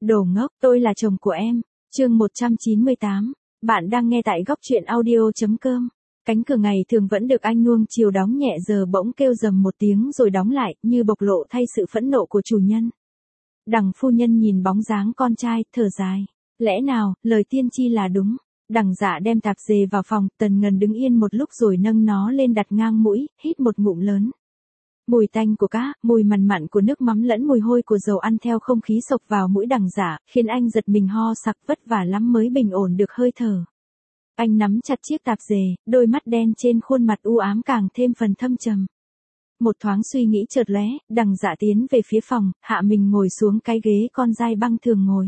Đồ ngốc, tôi là chồng của em. Chương 198. Bạn đang nghe tại góc truyện audio.com. Cánh cửa ngày thường vẫn được anh nuông chiều đóng nhẹ giờ bỗng kêu rầm một tiếng rồi đóng lại, như bộc lộ thay sự phẫn nộ của chủ nhân. Đằng phu nhân nhìn bóng dáng con trai, thở dài. Lẽ nào, lời tiên tri là đúng. Đằng Dạ đem tạp dề vào phòng, Tần Ngân đứng yên một lúc rồi nâng nó lên đặt ngang mũi, hít một ngụm lớn. Mùi tanh của cá, mùi mặn mặn của nước mắm lẫn mùi hôi của dầu ăn theo không khí xộc vào mũi Đằng Dạ, khiến anh giật mình ho sặc, vất vả lắm mới bình ổn được hơi thở. Anh nắm chặt chiếc tạp dề, đôi mắt đen trên khuôn mặt u ám càng thêm phần thâm trầm. Một thoáng suy nghĩ chợt lóe, Đằng Dạ tiến về phía phòng, hạ mình ngồi xuống cái ghế con dai băng thường ngồi.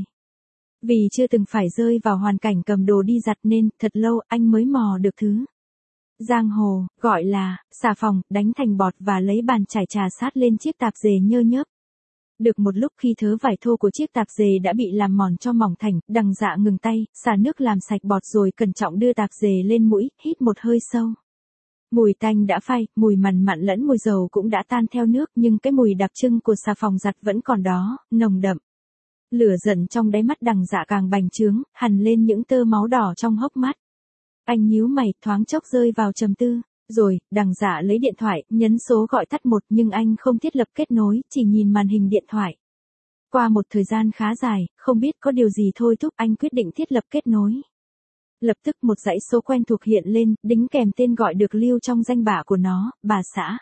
Vì chưa từng phải rơi vào hoàn cảnh cầm đồ đi giặt nên, thật lâu anh mới mò được thứ giang hồ, gọi là, xà phòng, đánh thành bọt và lấy bàn chải trà sát lên chiếc tạp dề nhơ nhớp. Được một lúc khi thớ vải thô của chiếc tạp dề đã bị làm mòn cho mỏng thành, Đằng Dạ ngừng tay, xả nước làm sạch bọt rồi cẩn trọng đưa tạp dề lên mũi, hít một hơi sâu. Mùi tanh đã phai, mùi mặn mặn lẫn mùi dầu cũng đã tan theo nước nhưng cái mùi đặc trưng của xà phòng giặt vẫn còn đó, nồng đậm. Lửa giận trong đáy mắt Đằng Dạ càng bành trướng, hằn lên những tơ máu đỏ trong hốc mắt. Anh nhíu mày, thoáng chốc rơi vào trầm tư. Rồi, Đằng Dạ lấy điện thoại, nhấn số gọi tắt một nhưng anh không thiết lập kết nối, chỉ nhìn màn hình điện thoại. Qua một thời gian khá dài, không biết có điều gì thôi thúc anh quyết định thiết lập kết nối. Lập tức một dãy số quen thuộc hiện lên, đính kèm tên gọi được lưu trong danh bạ của nó, bà xã.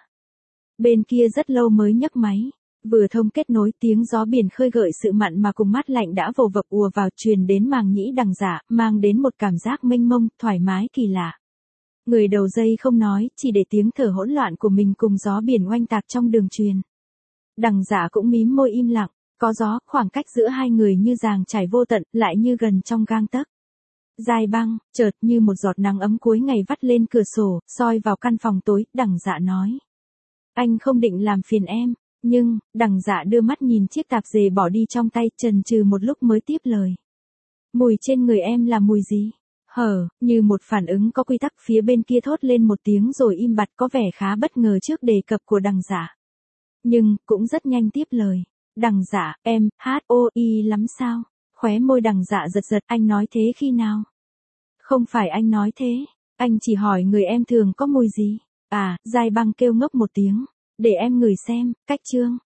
Bên kia rất lâu mới nhấc máy. Vừa thông kết nối tiếng gió biển khơi gợi sự mặn mà cùng mát lạnh đã vồ vập ùa vào truyền đến màng nhĩ Đằng Dạ, mang đến một cảm giác mênh mông, thoải mái kỳ lạ. Người đầu dây không nói, chỉ để tiếng thở hỗn loạn của mình cùng gió biển oanh tạc trong đường truyền. Đằng Dạ cũng mím môi im lặng, có gió, khoảng cách giữa hai người như dàng trải vô tận, lại như gần trong gang tấc. Dai băng, chợt như một giọt nắng ấm cuối ngày vắt lên cửa sổ, soi vào căn phòng tối, Đằng Dạ nói. Anh không định làm phiền em. Nhưng, Đằng Dạ đưa mắt nhìn chiếc tạp dề bỏ đi trong tay, chần chừ một lúc mới tiếp lời. Mùi trên người em là mùi gì? Như một phản ứng có quy tắc phía bên kia thốt lên một tiếng rồi im bặt, có vẻ khá bất ngờ trước đề cập của Đằng Dạ. Nhưng, cũng rất nhanh tiếp lời. Đằng Dạ, em, HOI lắm sao? Khóe môi Đằng Dạ giật giật, anh nói thế khi nào? Không phải anh nói thế, anh chỉ hỏi người em thường có mùi gì? À, Dai băng kêu ngốc một tiếng. Để em ngửi xem, cách chương.